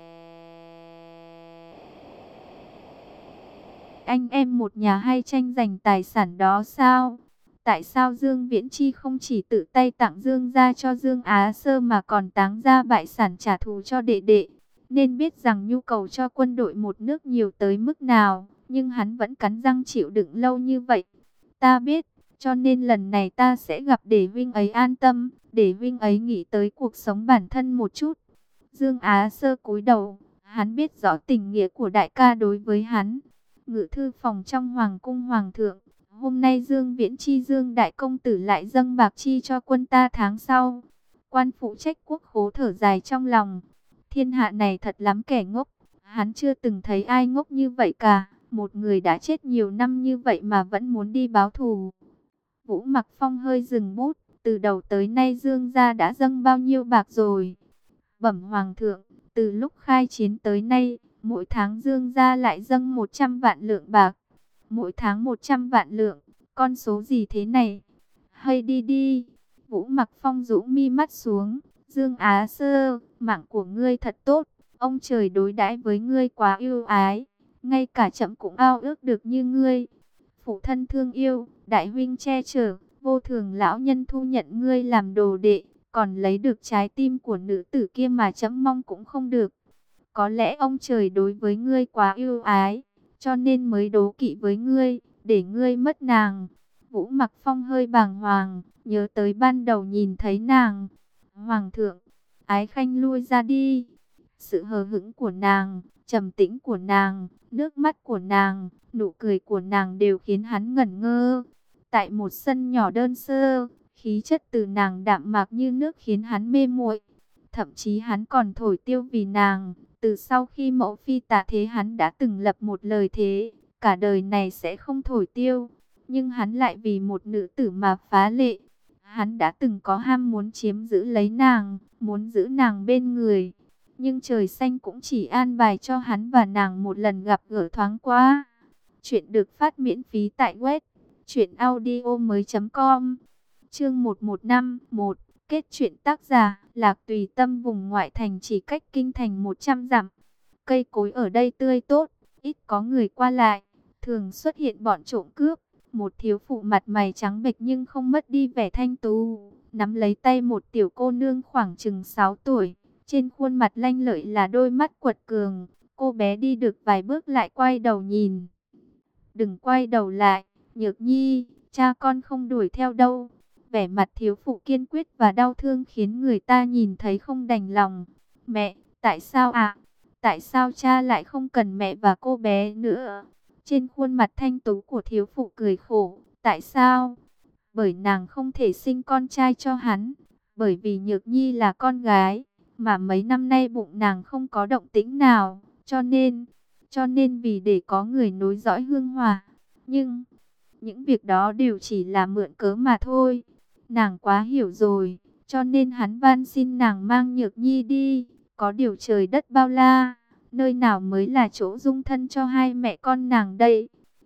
anh em một nhà hay tranh giành tài sản đó sao? Tại sao Dương Viễn Chi không chỉ tự tay tặng Dương gia cho Dương Á Sơ mà còn táng ra bại sản trả thù cho đệ đệ? Nên biết rằng nhu cầu cho quân đội một nước nhiều tới mức nào, nhưng hắn vẫn cắn răng chịu đựng lâu như vậy. Ta biết, cho nên lần này ta sẽ gặp để Vinh ấy an tâm, để Vinh ấy nghĩ tới cuộc sống bản thân một chút. Dương Á Sơ cúi đầu, hắn biết rõ tình nghĩa của đại ca đối với hắn. Ngự thư phòng trong Hoàng cung Hoàng thượng, hôm nay Dương Viễn Chi Dương Đại Công Tử lại dâng bạc chi cho quân ta tháng sau. Quan phụ trách quốc khố thở dài trong lòng. Thiên hạ này thật lắm kẻ ngốc, hắn chưa từng thấy ai ngốc như vậy cả. Một người đã chết nhiều năm như vậy mà vẫn muốn đi báo thù. Vũ Mặc Phong hơi dừng bút, từ đầu tới nay Dương gia đã dâng bao nhiêu bạc rồi? Bẩm Hoàng thượng, từ lúc khai chiến tới nay, mỗi tháng Dương gia lại dâng một trăm vạn lượng bạc. Mỗi tháng một trăm vạn lượng, con số gì thế này? Hay đi đi. Vũ Mặc Phong rũ mi mắt xuống. Dương Á Sơ, mạng của ngươi thật tốt. Ông trời đối đãi với ngươi quá ưu ái. Ngay cả trẫm cũng ao ước được như ngươi. Phụ thân thương yêu, đại huynh che chở, vô thường lão nhân thu nhận ngươi làm đồ đệ. Còn lấy được trái tim của nữ tử kia mà trẫm mong cũng không được. Có lẽ ông trời đối với ngươi quá ưu ái, cho nên mới đố kỵ với ngươi, để ngươi mất nàng. Vũ Mặc Phong hơi bàng hoàng, nhớ tới ban đầu nhìn thấy nàng. Hoàng thượng, Ái Khanh lui ra đi. Sự hờ hững của nàng, trầm tĩnh của nàng, nước mắt của nàng, nụ cười của nàng đều khiến hắn ngẩn ngơ. Tại một sân nhỏ đơn sơ, khí chất từ nàng đạm mạc như nước khiến hắn mê muội. Thậm chí hắn còn thổi tiêu vì nàng. Từ sau khi mẫu phi tạ thế hắn đã từng lập một lời thế, cả đời này sẽ không thổi tiêu. Nhưng hắn lại vì một nữ tử mà phá lệ. Hắn đã từng có ham muốn chiếm giữ lấy nàng, muốn giữ nàng bên người. Nhưng trời xanh cũng chỉ an bài cho hắn và nàng một lần gặp gỡ thoáng qua. Chuyện được phát miễn phí tại web truyện audio mới chấm com. Chương một trăm mười lăm, một. Kết truyện tác giả Lạc Tùy Tâm. Vùng ngoại thành chỉ cách kinh thành một trăm dặm. Cây cối ở đây tươi tốt, ít có người qua lại, thường xuất hiện bọn trộm cướp. Một thiếu phụ mặt mày trắng bệch nhưng không mất đi vẻ thanh tú, nắm lấy tay một tiểu cô nương khoảng chừng sáu tuổi. Trên khuôn mặt lanh lợi là đôi mắt quật cường. Cô bé đi được vài bước lại quay đầu nhìn. Đừng quay đầu lại, Nhược Nhi, cha con không đuổi theo đâu. Vẻ mặt thiếu phụ kiên quyết và đau thương khiến người ta nhìn thấy không đành lòng. Mẹ, tại sao ạ? Tại sao cha lại không cần mẹ và cô bé nữa? Trên khuôn mặt thanh tú của thiếu phụ cười khổ. Tại sao? Bởi nàng không thể sinh con trai cho hắn. Bởi vì Nhược Nhi là con gái, mà mấy năm nay bụng nàng không có động tĩnh nào. Cho nên, cho nên vì để có người nối dõi hương hỏa. Nhưng, những việc đó đều chỉ là mượn cớ mà thôi. Nàng quá hiểu rồi, cho nên hắn van xin nàng mang Nhược Nhi đi. Có điều trời đất bao la, nơi nào mới là chỗ dung thân cho hai mẹ con nàng đây?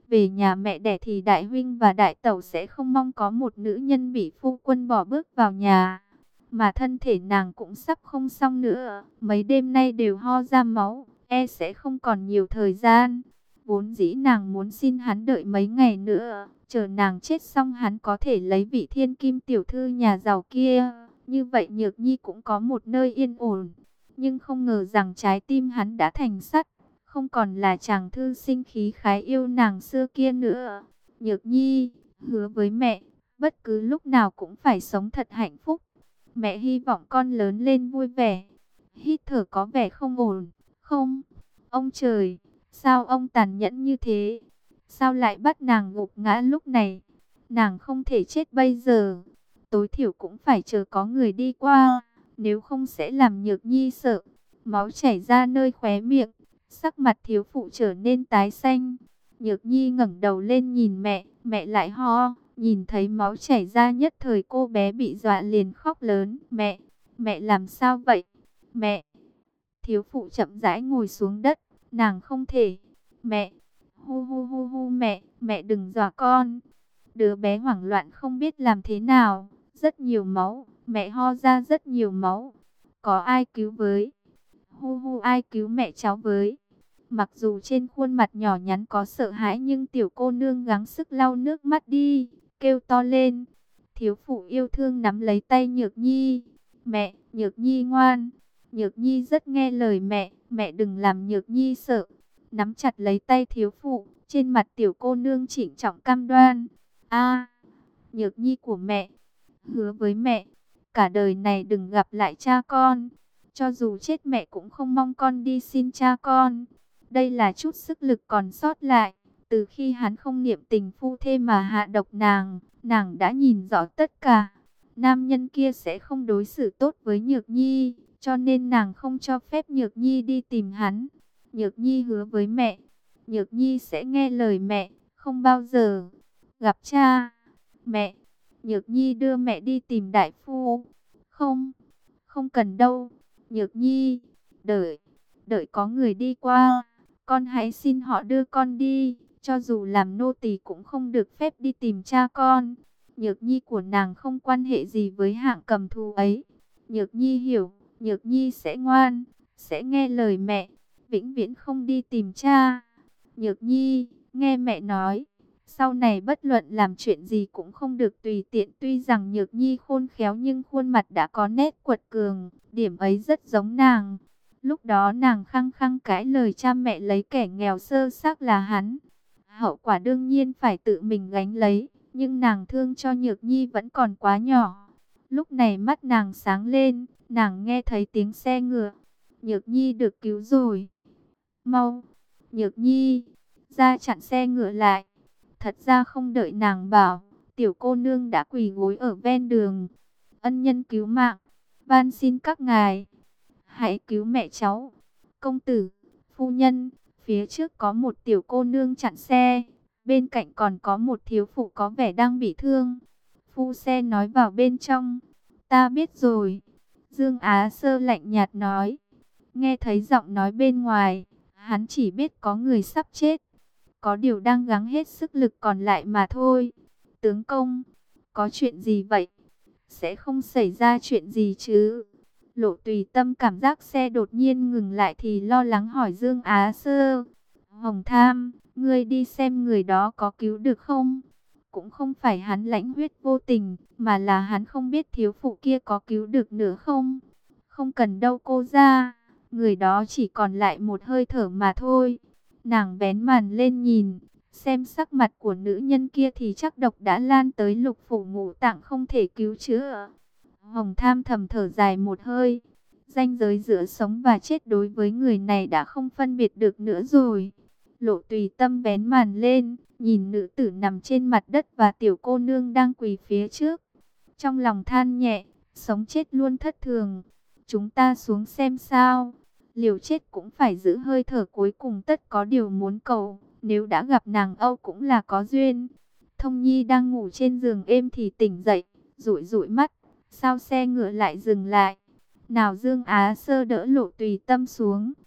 Về nhà mẹ đẻ thì đại huynh và đại tẩu sẽ không mong có một nữ nhân bị phu quân bỏ bước vào nhà. Mà thân thể nàng cũng sắp không xong nữa, mấy đêm nay đều ho ra máu, e sẽ không còn nhiều thời gian. Vốn dĩ nàng muốn xin hắn đợi mấy ngày nữa, chờ nàng chết xong hắn có thể lấy vị thiên kim tiểu thư nhà giàu kia. Như vậy Nhược Nhi cũng có một nơi yên ổn. Nhưng không ngờ rằng trái tim hắn đã thành sắt, không còn là chàng thư sinh khí khái yêu nàng xưa kia nữa. Nhược Nhi hứa với mẹ, bất cứ lúc nào cũng phải sống thật hạnh phúc. Mẹ hy vọng con lớn lên vui vẻ. Hít thở có vẻ không ổn. Không, ông trời, sao ông tàn nhẫn như thế? Sao lại bắt nàng gục ngã lúc này? Nàng không thể chết bây giờ. Tối thiểu cũng phải chờ có người đi qua. Nếu không sẽ làm Nhược Nhi sợ. Máu chảy ra nơi khóe miệng. Sắc mặt thiếu phụ trở nên tái xanh. Nhược Nhi ngẩng đầu lên nhìn mẹ. Mẹ lại ho. Nhìn thấy máu chảy ra nhất thời cô bé bị dọa liền khóc lớn. Mẹ, mẹ làm sao vậy? Mẹ. Thiếu phụ chậm rãi ngồi xuống đất. Nàng không thể. Mẹ. Hu hu hu hu mẹ. Mẹ đừng dọa con. Đứa bé hoảng loạn không biết làm thế nào. Rất nhiều máu. Mẹ ho ra rất nhiều máu. Có ai cứu với? Hu hu ai cứu mẹ cháu với? Mặc dù trên khuôn mặt nhỏ nhắn có sợ hãi nhưng tiểu cô nương gắng sức lau nước mắt đi, kêu to lên. Thiếu phụ yêu thương nắm lấy tay Nhược Nhi. Mẹ, Nhược Nhi ngoan. Nhược Nhi rất nghe lời mẹ, mẹ đừng làm Nhược Nhi sợ. Nắm chặt lấy tay thiếu phụ, trên mặt tiểu cô nương trịnh trọng cam đoan. A, Nhược Nhi của mẹ, hứa với mẹ, cả đời này đừng gặp lại cha con. Cho dù chết mẹ cũng không mong con đi xin cha con. Đây là chút sức lực còn sót lại. Từ khi hắn không niệm tình phu thê mà hạ độc nàng, nàng đã nhìn rõ tất cả. Nam nhân kia sẽ không đối xử tốt với Nhược Nhi, cho nên nàng không cho phép Nhược Nhi đi tìm hắn. Nhược Nhi hứa với mẹ, Nhược Nhi sẽ nghe lời mẹ, không bao giờ gặp cha. Mẹ, Nhược Nhi đưa mẹ đi tìm đại phu. Không, không cần đâu. Nhược Nhi, đợi, đợi có người đi qua, con hãy xin họ đưa con đi, cho dù làm nô tỳ cũng không được phép đi tìm cha con. Nhược Nhi của nàng không quan hệ gì với hạng cầm thú ấy. Nhược Nhi hiểu, Nhược Nhi sẽ ngoan, sẽ nghe lời mẹ, vĩnh viễn không đi tìm cha. Nhược Nhi, nghe mẹ nói, sau này bất luận làm chuyện gì cũng không được tùy tiện. Tuy rằng Nhược Nhi khôn khéo nhưng khuôn mặt đã có nét quật cường, điểm ấy rất giống nàng. Lúc đó nàng khăng khăng cãi lời cha mẹ lấy kẻ nghèo sơ xác là hắn. Hậu quả đương nhiên phải tự mình gánh lấy, nhưng nàng thương cho Nhược Nhi vẫn còn quá nhỏ. Lúc này mắt nàng sáng lên, nàng nghe thấy tiếng xe ngựa. Nhược Nhi được cứu rồi. Mau, Nhược Nhi, ra chặn xe ngựa lại. Thật ra không đợi nàng bảo, tiểu cô nương đã quỳ gối ở ven đường. Ân nhân cứu mạng, van xin các ngài, hãy cứu mẹ cháu. Công tử, phu nhân, phía trước có một tiểu cô nương chặn xe, bên cạnh còn có một thiếu phụ có vẻ đang bị thương. Phu xe nói vào bên trong. Ta biết rồi. Dương Á Sơ lạnh nhạt nói. Nghe thấy giọng nói bên ngoài, hắn chỉ biết có người sắp chết. Có điều đang gắng hết sức lực còn lại mà thôi. Tướng công, có chuyện gì vậy? Sẽ không xảy ra chuyện gì chứ? Lộ Tùy Tâm cảm giác xe đột nhiên ngừng lại thì lo lắng hỏi Dương Á Sơ. Hồng Tham, ngươi đi xem người đó có cứu được không? Cũng không phải hắn lãnh huyết vô tình, mà là hắn không biết thiếu phụ kia có cứu được nữa không? Không cần đâu cô ra, người đó chỉ còn lại một hơi thở mà thôi. Nàng vén màn lên nhìn, xem sắc mặt của nữ nhân kia thì chắc độc đã lan tới lục phủ ngũ tạng không thể cứu chữa. Hồng Tham thầm thở dài một hơi. Ranh giới giữa sống và chết đối với người này đã không phân biệt được nữa rồi. Lộ Tùy Tâm vén màn lên, nhìn nữ tử nằm trên mặt đất và tiểu cô nương đang quỳ phía trước. Trong lòng than nhẹ, sống chết luôn thất thường. Chúng ta xuống xem sao. Liều chết cũng phải giữ hơi thở cuối cùng, tất có điều muốn cầu. Nếu đã gặp nàng Âu cũng là có duyên. Thông Nhi đang ngủ trên giường êm thì tỉnh dậy, dụi dụi mắt. Sao xe ngựa lại dừng lại? Nào Dương Á Sơ đỡ Lộ Tùy Tâm xuống.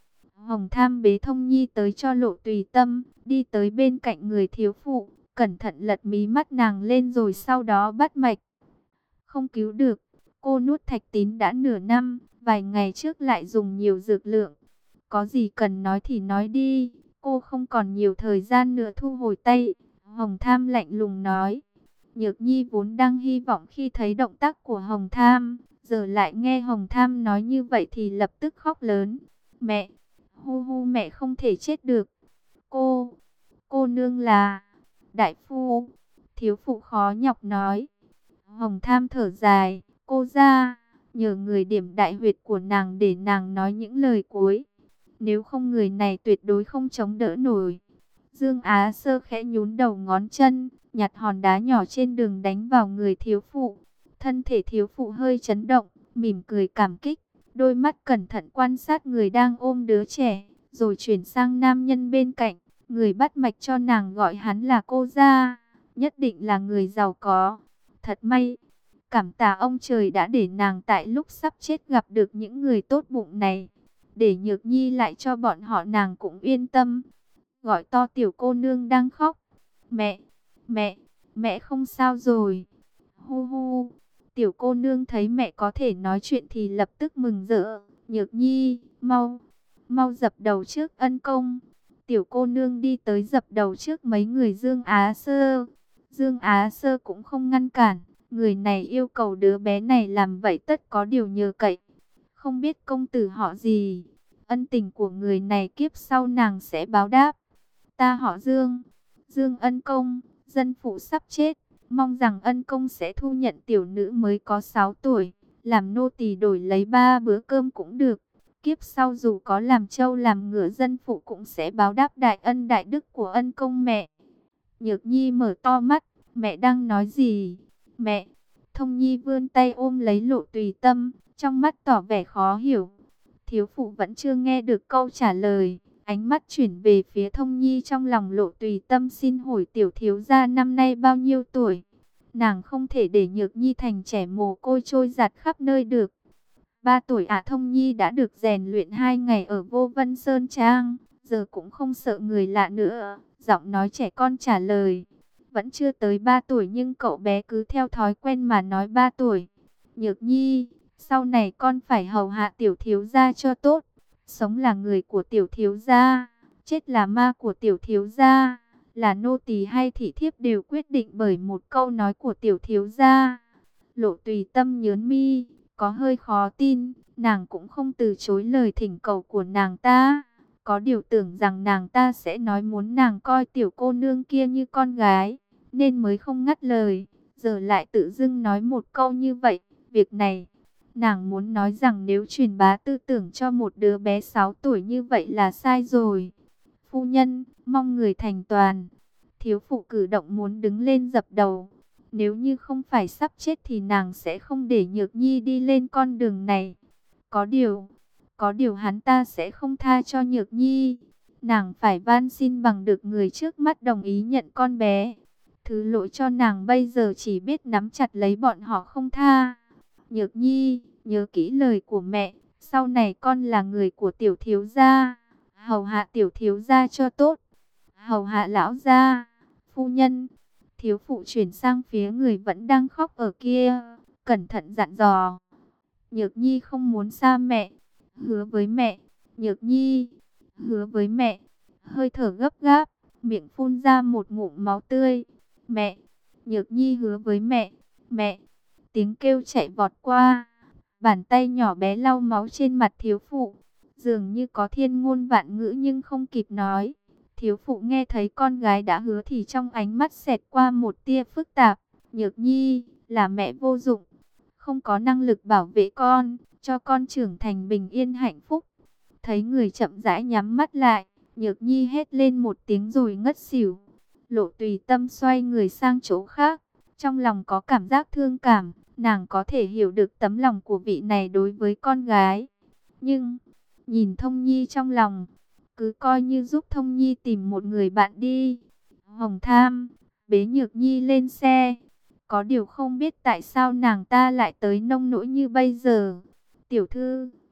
Hồng Tham bế Thông Nhi tới cho Lộ Tùy Tâm, đi tới bên cạnh người thiếu phụ, cẩn thận lật mí mắt nàng lên rồi sau đó bắt mạch. Không cứu được, cô nuốt thạch tín đã nửa năm, vài ngày trước lại dùng nhiều dược lượng. Có gì cần nói thì nói đi, cô không còn nhiều thời gian nữa. Thu hồi tay, Hồng Tham lạnh lùng nói. Nhược Nhi vốn đang hy vọng khi thấy động tác của Hồng Tham, giờ lại nghe Hồng Tham nói như vậy thì lập tức khóc lớn. Mẹ, hu hu mẹ không thể chết được. Cô, cô nương là đại phu, thiếu phụ khó nhọc nói. Hồng Tham thở dài, cô ra, nhờ người điểm đại huyệt của nàng để nàng nói những lời cuối. Nếu không người này tuyệt đối không chống đỡ nổi. Dương Á Sơ khẽ nhún đầu ngón chân, nhặt hòn đá nhỏ trên đường đánh vào người thiếu phụ. Thân thể thiếu phụ hơi chấn động, mỉm cười cảm kích, đôi mắt cẩn thận quan sát người đang ôm đứa trẻ, rồi chuyển sang nam nhân bên cạnh. Người bắt mạch cho nàng gọi hắn là cô gia, nhất định là người giàu có. Thật may, cảm tạ ông trời đã để nàng tại lúc sắp chết gặp được những người tốt bụng này. Để Nhược Nhi lại cho bọn họ nàng cũng yên tâm. Gọi to tiểu cô nương đang khóc. Mẹ, mẹ, mẹ không sao rồi. Hu hu, tiểu cô nương thấy mẹ có thể nói chuyện thì lập tức mừng rỡ. Nhược Nhi, mau, mau dập đầu trước ân công. Tiểu cô nương đi tới dập đầu trước mấy người Dương Á Sơ. Dương Á Sơ cũng không ngăn cản. Người này yêu cầu đứa bé này làm vậy tất có điều nhờ cậy. Không biết công tử họ gì, ân tình của người này kiếp sau nàng sẽ báo đáp. Ta họ Dương, Dương ân công, dân phụ sắp chết, mong rằng ân công sẽ thu nhận tiểu nữ mới có sáu tuổi, làm nô tỳ đổi lấy ba bữa cơm cũng được. Kiếp sau dù có làm trâu làm ngựa dân phụ cũng sẽ báo đáp đại ân đại đức của ân công mẹ. Nhược Nhi mở to mắt, mẹ đang nói gì? Mẹ, Thông Nhi vươn tay ôm lấy Lộ Tùy Tâm, trong mắt tỏ vẻ khó hiểu. Thiếu phụ vẫn chưa nghe được câu trả lời, ánh mắt chuyển về phía Thông Nhi. Trong lòng Lộ Tùy Tâm xin hỏi tiểu thiếu gia năm nay bao nhiêu tuổi? Nàng không thể để Nhược Nhi thành trẻ mồ côi trôi giạt khắp nơi được. Ba tuổi ạ. Thông Nhi đã được rèn luyện hai ngày ở Vô Vân Sơn Trang, giờ cũng không sợ người lạ nữa. Giọng nói trẻ con trả lời. Vẫn chưa tới ba tuổi nhưng cậu bé cứ theo thói quen mà nói ba tuổi. Nhược Nhi, sau này con phải hầu hạ tiểu thiếu gia cho tốt. Sống là người của tiểu thiếu gia, chết là ma của tiểu thiếu gia. Là nô tỳ hay thị thiếp đều quyết định bởi một câu nói của tiểu thiếu gia. Lộ Tùy Tâm nhớn mi, có hơi khó tin. Nàng cũng không từ chối lời thỉnh cầu của nàng ta. Có điều tưởng rằng nàng ta sẽ nói muốn nàng coi tiểu cô nương kia như con gái, nên mới không ngắt lời. Giờ lại tự dưng nói một câu như vậy. Việc này, nàng muốn nói rằng nếu truyền bá tư tưởng cho một đứa bé sáu tuổi như vậy là sai rồi. Phu nhân, mong người thành toàn. Thiếu phụ cử động muốn đứng lên dập đầu. Nếu như không phải sắp chết thì nàng sẽ không để Nhược Nhi đi lên con đường này. Có điều, có điều hắn ta sẽ không tha cho Nhược Nhi. Nàng phải van xin bằng được người trước mắt đồng ý nhận con bé. Thứ lỗi cho nàng bây giờ chỉ biết nắm chặt lấy bọn họ không tha. Nhược Nhi, nhớ kỹ lời của mẹ. Sau này con là người của tiểu thiếu gia. Hầu hạ tiểu thiếu gia cho tốt. Hầu hạ lão gia. Phu nhân. Thiếu phụ chuyển sang phía người vẫn đang khóc ở kia. Cẩn thận dặn dò. Nhược Nhi không muốn xa mẹ. Hứa với mẹ. Nhược Nhi. Hứa với mẹ. Hơi thở gấp gáp. Miệng phun ra một ngụm máu tươi. Mẹ. Nhược Nhi hứa với mẹ. Mẹ. Tiếng kêu chạy vọt qua. Bàn tay nhỏ bé lau máu trên mặt thiếu phụ. Dường như có thiên ngôn vạn ngữ nhưng không kịp nói. Thiếu phụ nghe thấy con gái đã hứa thì trong ánh mắt xẹt qua một tia phức tạp. Nhược Nhi là mẹ vô dụng, không có năng lực bảo vệ con, cho con trưởng thành bình yên hạnh phúc. Thấy người chậm rãi nhắm mắt lại, Nhược Nhi hét lên một tiếng rồi ngất xỉu. Lộ Tùy Tâm xoay người sang chỗ khác, trong lòng có cảm giác thương cảm. Nàng có thể hiểu được tấm lòng của vị này đối với con gái. Nhưng, nhìn Thông Nhi trong lòng, cứ coi như giúp Thông Nhi tìm một người bạn đi. Hồng Tham bế Nhược Nhi lên xe. Có điều không biết tại sao nàng ta lại tới nông nỗi như bây giờ. Tiểu thư,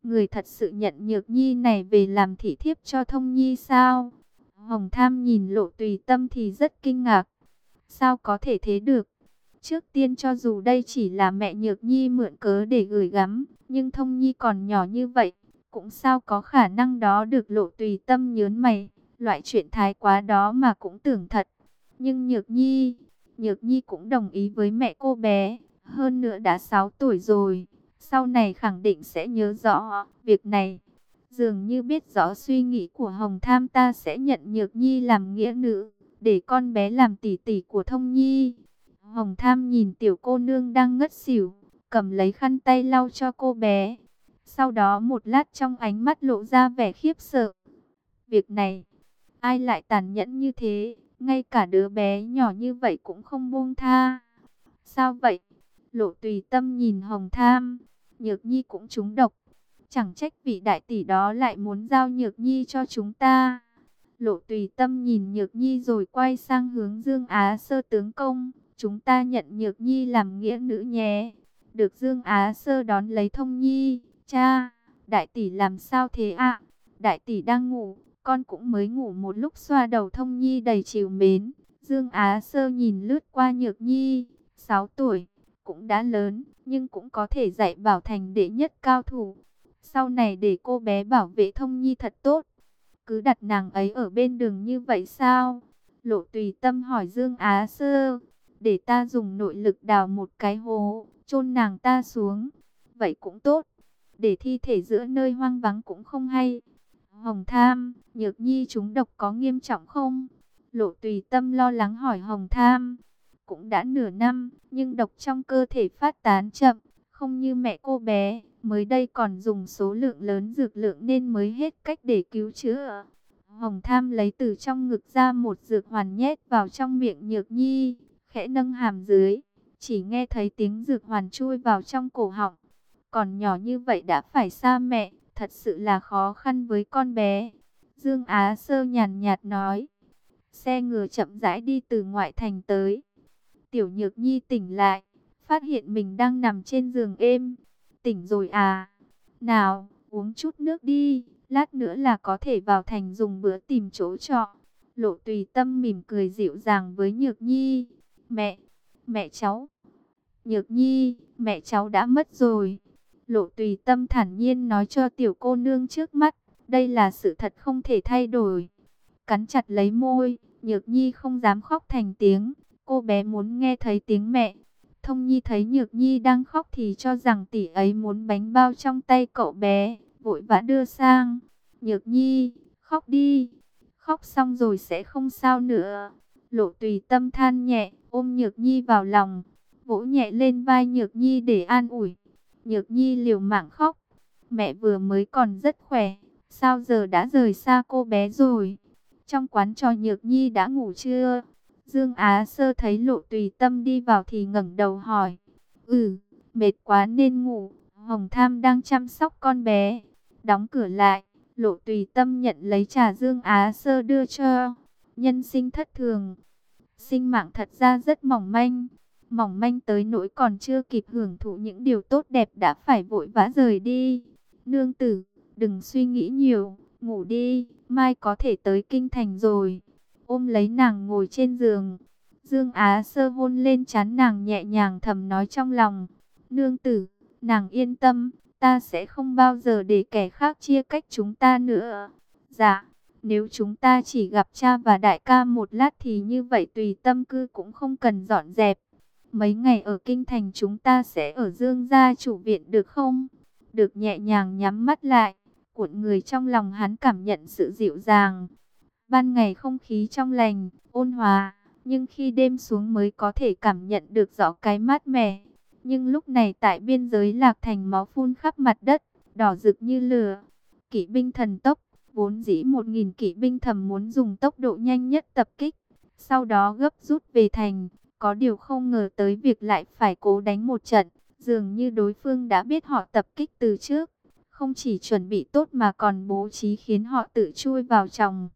người thật sự nhận Nhược Nhi này về làm thị thiếp cho Thông Nhi sao? Hồng Tham nhìn Lộ Tùy Tâm thì rất kinh ngạc. Sao có thể thế được? Trước tiên cho dù đây chỉ là mẹ Nhược Nhi mượn cớ để gửi gắm, nhưng Thông Nhi còn nhỏ như vậy, cũng sao có khả năng đó được. Lộ Tùy Tâm nhớn mày, loại chuyện thái quá đó mà cũng tưởng thật. Nhưng Nhược Nhi, Nhược Nhi cũng đồng ý với mẹ cô bé, hơn nữa đã sáu tuổi rồi, sau này khẳng định sẽ nhớ rõ việc này. Dường như biết rõ suy nghĩ của Hồng Tham, ta sẽ nhận Nhược Nhi làm nghĩa nữ, để con bé làm tỷ tỷ của Thông Nhi. Hồng Tham nhìn tiểu cô nương đang ngất xỉu, cầm lấy khăn tay lau cho cô bé. Sau đó một lát trong ánh mắt lộ ra vẻ khiếp sợ. Việc này, ai lại tàn nhẫn như thế, ngay cả đứa bé nhỏ như vậy cũng không buông tha. Sao vậy? Lộ Tùy Tâm nhìn Hồng Tham, Nhược Nhi cũng trúng độc. Chẳng trách vị đại tỷ đó lại muốn giao Nhược Nhi cho chúng ta. Lộ Tùy Tâm nhìn Nhược Nhi rồi quay sang hướng Dương Á Sơ tướng công. Chúng ta nhận Nhược Nhi làm nghĩa nữ nhé. Được. Dương Á Sơ đón lấy Thông Nhi. Cha, đại tỷ làm sao thế ạ? Đại tỷ đang ngủ, con cũng mới ngủ một lúc. Xoa đầu Thông Nhi đầy trìu mến. Dương Á Sơ nhìn lướt qua Nhược Nhi, sáu tuổi, cũng đã lớn, nhưng cũng có thể dạy bảo thành đệ nhất cao thủ. Sau này để cô bé bảo vệ Thông Nhi thật tốt. Cứ đặt nàng ấy ở bên đường như vậy sao? Lộ Tùy Tâm hỏi Dương Á Sơ. Để ta dùng nội lực đào một cái hố, chôn nàng ta xuống. Vậy cũng tốt. Để thi thể giữa nơi hoang vắng cũng không hay. Hồng Tham, Nhược Nhi trúng độc có nghiêm trọng không? Lộ Tùy Tâm lo lắng hỏi Hồng Tham. Cũng đã nửa năm, nhưng độc trong cơ thể phát tán chậm, không như mẹ cô bé. Mới đây còn dùng số lượng lớn dược lượng nên mới hết cách để cứu chữa. Hồng Tham lấy từ trong ngực ra một dược hoàn nhét vào trong miệng Nhược Nhi, khẽ nâng hàm dưới, chỉ nghe thấy tiếng dược hoàn chui vào trong cổ họng. Còn nhỏ như vậy đã phải xa mẹ, thật sự là khó khăn với con bé. Dương Á Sơ nhàn nhạt nói. Xe ngựa chậm rãi đi từ ngoại thành tới. Tiểu Nhược Nhi tỉnh lại, phát hiện mình đang nằm trên giường êm. Tỉnh rồi à? Nào, uống chút nước đi, lát nữa là có thể vào thành dùng bữa tìm chỗ trọ. Lộ Tùy Tâm mỉm cười dịu dàng với Nhược Nhi. Mẹ, mẹ cháu. Nhược Nhi, mẹ cháu đã mất rồi. Lộ Tùy Tâm thản nhiên nói cho tiểu cô nương trước mắt. Đây là sự thật không thể thay đổi. Cắn chặt lấy môi, Nhược Nhi không dám khóc thành tiếng. Cô bé muốn nghe thấy tiếng mẹ. Thông Nhi thấy Nhược Nhi đang khóc thì cho rằng tỷ ấy muốn bánh bao trong tay cậu bé, vội vã đưa sang. Nhược Nhi, khóc đi, khóc xong rồi sẽ không sao nữa. Lộ Tùy Tâm than nhẹ, ôm Nhược Nhi vào lòng, vỗ nhẹ lên vai Nhược Nhi để an ủi. Nhược Nhi liều mạng khóc, mẹ vừa mới còn rất khỏe, sao giờ đã rời xa cô bé rồi? Trong quán trò Nhược Nhi đã ngủ chưa? Dương Á Sơ thấy Lộ Tùy Tâm đi vào thì ngẩng đầu hỏi. Ừ, mệt quá nên ngủ. Hồng Tham đang chăm sóc con bé. Đóng cửa lại, Lộ Tùy Tâm nhận lấy trà Dương Á Sơ đưa cho. Nhân sinh thất thường. Sinh mạng thật ra rất mỏng manh. Mỏng manh tới nỗi còn chưa kịp hưởng thụ những điều tốt đẹp đã phải vội vã rời đi. Nương tử, đừng suy nghĩ nhiều, ngủ đi, mai có thể tới kinh thành rồi. Ôm lấy nàng ngồi trên giường, Dương Á Sơ hôn lên trán nàng nhẹ nhàng thầm nói trong lòng. Nương tử, nàng yên tâm, ta sẽ không bao giờ để kẻ khác chia cách chúng ta nữa. Dạ, nếu chúng ta chỉ gặp cha và đại ca một lát thì như vậy Tùy Tâm cư cũng không cần dọn dẹp. Mấy ngày ở kinh thành chúng ta sẽ ở Dương gia chủ viện được không? Được. Nhẹ nhàng nhắm mắt lại, cuộn người trong lòng hắn cảm nhận sự dịu dàng. Ban ngày không khí trong lành, ôn hòa, nhưng khi đêm xuống mới có thể cảm nhận được rõ cái mát mẻ. Nhưng lúc này tại biên giới Lạc Thành máu phun khắp mặt đất, đỏ rực như lửa. Kỵ binh thần tốc, vốn dĩ một nghìn kỵ binh thầm muốn dùng tốc độ nhanh nhất tập kích, sau đó gấp rút về thành. Có điều không ngờ tới việc lại phải cố đánh một trận, dường như đối phương đã biết họ tập kích từ trước. Không chỉ chuẩn bị tốt mà còn bố trí khiến họ tự chui vào trong.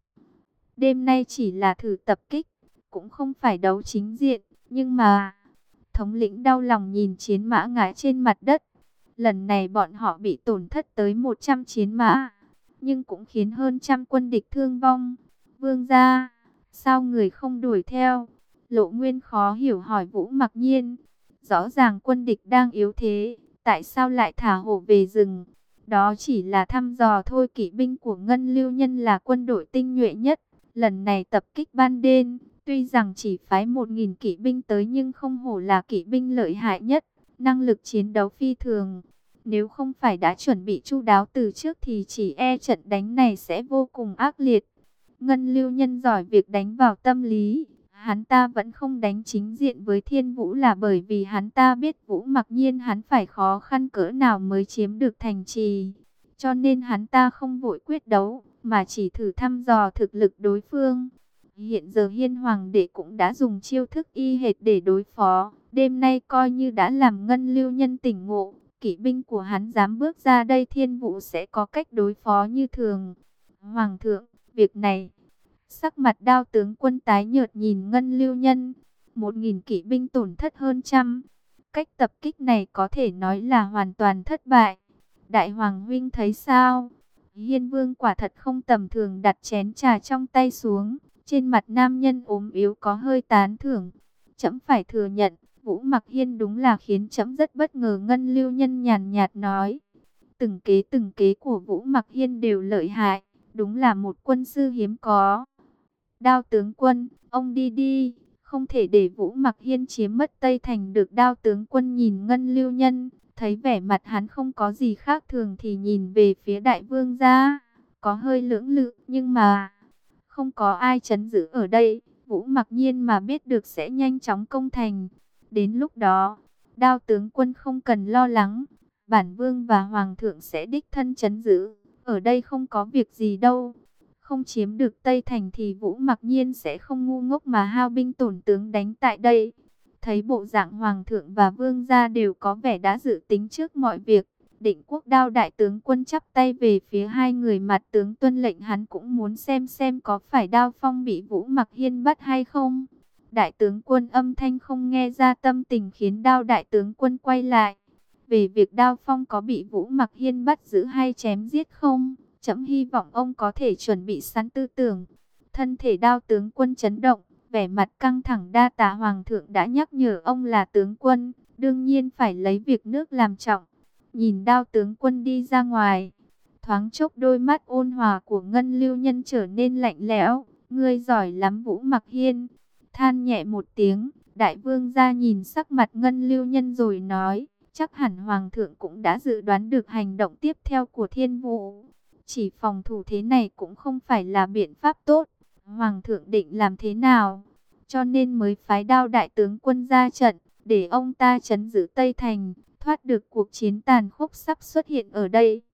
Đêm nay chỉ là thử tập kích, cũng không phải đấu chính diện, nhưng mà thống lĩnh đau lòng nhìn chiến mã ngã trên mặt đất. Lần này bọn họ bị tổn thất tới một trăm chiến mã, nhưng cũng khiến hơn trăm quân địch thương vong. Vương gia, sao người không đuổi theo? Lộ Nguyên khó hiểu hỏi Vũ Mặc Nhiên. Rõ ràng quân địch đang yếu thế, tại sao lại thả hổ về rừng? Đó chỉ là thăm dò thôi. Kỵ binh của Ngân Lưu Nhân là quân đội tinh nhuệ nhất. Lần này tập kích ban đêm, tuy rằng chỉ phái một nghìn kỵ binh tới nhưng không hổ là kỵ binh lợi hại nhất, năng lực chiến đấu phi thường. Nếu không phải đã chuẩn bị chu đáo từ trước thì chỉ e trận đánh này sẽ vô cùng ác liệt. Ngân Lưu Nhân giỏi việc đánh vào tâm lý. Hắn ta vẫn không đánh chính diện với Thiên Vũ là bởi vì hắn ta biết Vũ Mặc Nhiên hắn phải khó khăn cỡ nào mới chiếm được thành trì. Cho nên hắn ta không vội quyết đấu, mà chỉ thử thăm dò thực lực đối phương. Hiện giờ Hiên Hoàng đệ cũng đã dùng chiêu thức y hệt để đối phó. Đêm nay coi như đã làm Ngân Lưu Nhân tỉnh ngộ. Kỵ binh của hắn dám bước ra đây, Thiên Vũ sẽ có cách đối phó như thường. Hoàng thượng, việc này... Sắc mặt Đao tướng quân tái nhợt nhìn Ngân Lưu Nhân. Một nghìn kỵ binh tổn thất hơn trăm. Cách tập kích này có thể nói là hoàn toàn thất bại. Đại Hoàng huynh thấy sao? Hiên Vương quả thật không tầm thường, đặt chén trà trong tay xuống. Trên mặt nam nhân ốm yếu có hơi tán thưởng. Trẫm phải thừa nhận, Vũ Mặc Hiên đúng là khiến trẫm rất bất ngờ. Ngân Lưu Nhân nhàn nhạt nói. Từng kế từng kế của Vũ Mặc Hiên đều lợi hại. Đúng là một quân sư hiếm có. Đao tướng quân, ông đi đi, không thể để Vũ Mặc Hiên chiếm mất Tây Thành được. Đao tướng quân nhìn Ngân Lưu Nhân, thấy vẻ mặt hắn không có gì khác thường thì nhìn về phía đại vương gia, có hơi lưỡng lự, nhưng mà không có ai trấn giữ ở đây, Vũ Mặc Nhiên mà biết được sẽ nhanh chóng công thành. Đến lúc đó, Đao tướng quân không cần lo lắng, bản vương và hoàng thượng sẽ đích thân trấn giữ, ở đây không có việc gì đâu. Không chiếm được Tây Thành thì Vũ Mặc Nhiên sẽ không ngu ngốc mà hao binh tổn tướng đánh tại đây. Thấy bộ dạng hoàng thượng và vương gia đều có vẻ đã dự tính trước mọi việc, Định Quốc Đao đại tướng quân chắp tay về phía hai người mặt tướng tuân lệnh. Hắn cũng muốn xem xem có phải Đao Phong bị Vũ Mặc Hiên bắt hay không. Đại tướng quân âm thanh không nghe ra tâm tình khiến Đao đại tướng quân quay lại. Về việc Đao Phong có bị Vũ Mặc Hiên bắt giữ hay chém giết không, trẫm hy vọng ông có thể chuẩn bị sẵn tư tưởng. Thân thể Đao tướng quân chấn động, vẻ mặt căng thẳng. Đa tạ hoàng thượng đã nhắc nhở, ông là tướng quân, đương nhiên phải lấy việc nước làm trọng. Nhìn Đao tướng quân đi ra ngoài, thoáng chốc đôi mắt ôn hòa của Ngân Lưu Nhân trở nên lạnh lẽo. Ngươi giỏi lắm Vũ Mặc Hiên. Than nhẹ một tiếng, đại vương gia nhìn sắc mặt Ngân Lưu Nhân rồi nói, chắc hẳn hoàng thượng cũng đã dự đoán được hành động tiếp theo của Thiên Vũ. Chỉ phòng thủ thế này cũng không phải là biện pháp tốt. Hoàng thượng định làm thế nào? Cho nên mới phái Đao đại tướng quân ra trận, để ông ta trấn giữ Tây Thành, thoát được cuộc chiến tàn khốc sắp xuất hiện ở đây.